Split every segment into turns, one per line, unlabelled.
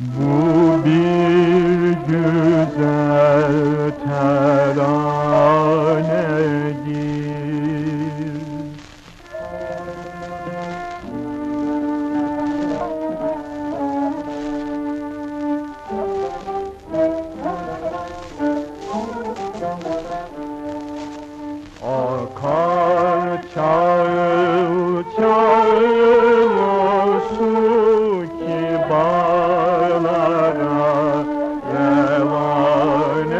Bu bir güzel teranedir. Akar çağıl çağıl o su ki bağlara revan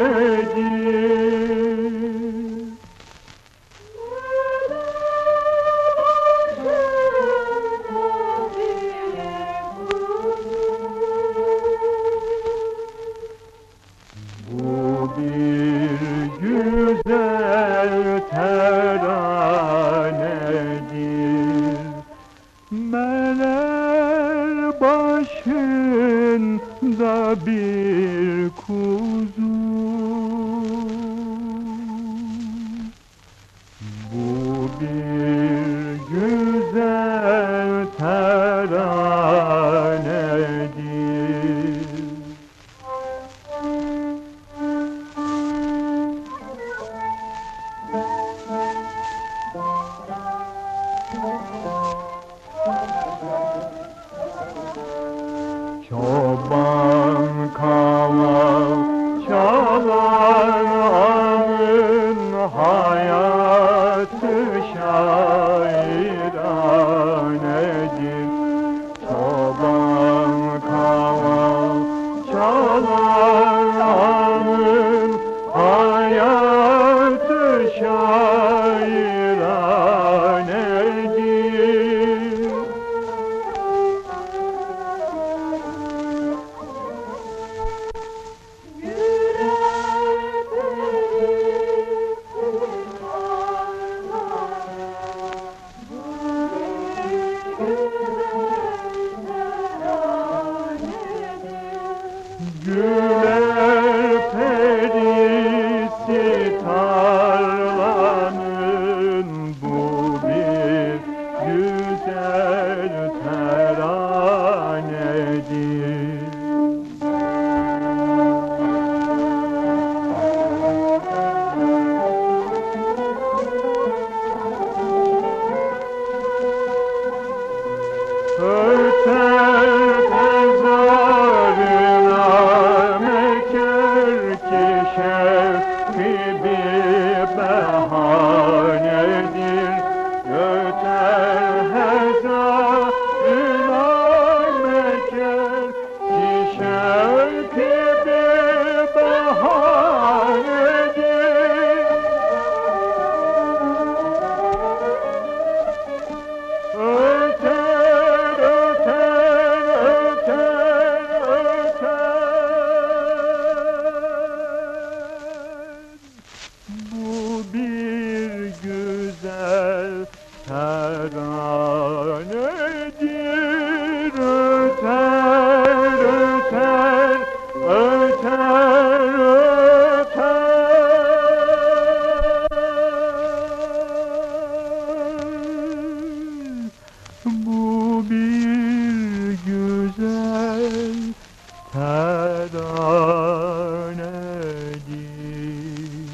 edir. Bu bir güzel teranedir. Meler başında bir kuzu. Bu bir güzel teranedir. Çoban kaval çalar anın hayatı şairanedir. Çoban kaval çalar anın hayatı şairanedir. Güler perisi tarlanın bu bir güzel teranedir. Öter tezarına meker ki şevki bir behanedir. Öter hezarına meker ki şevki bir behanedir. Öter, öter, öter, öter. Bu bir güzel teranedir. Öter, öter, öter, öter. Bu bir güzel teranedir.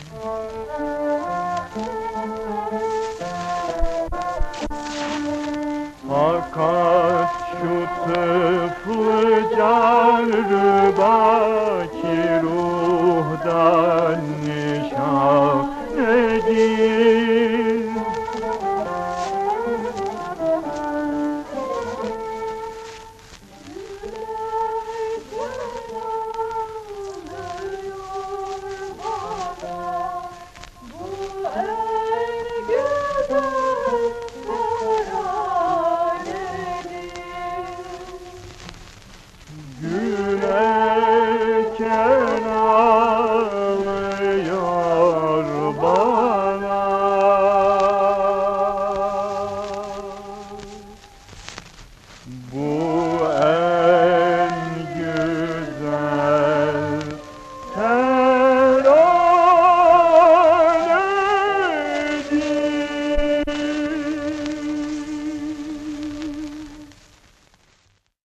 Fakat şu tıflı carı baki ruhdan nişan edir.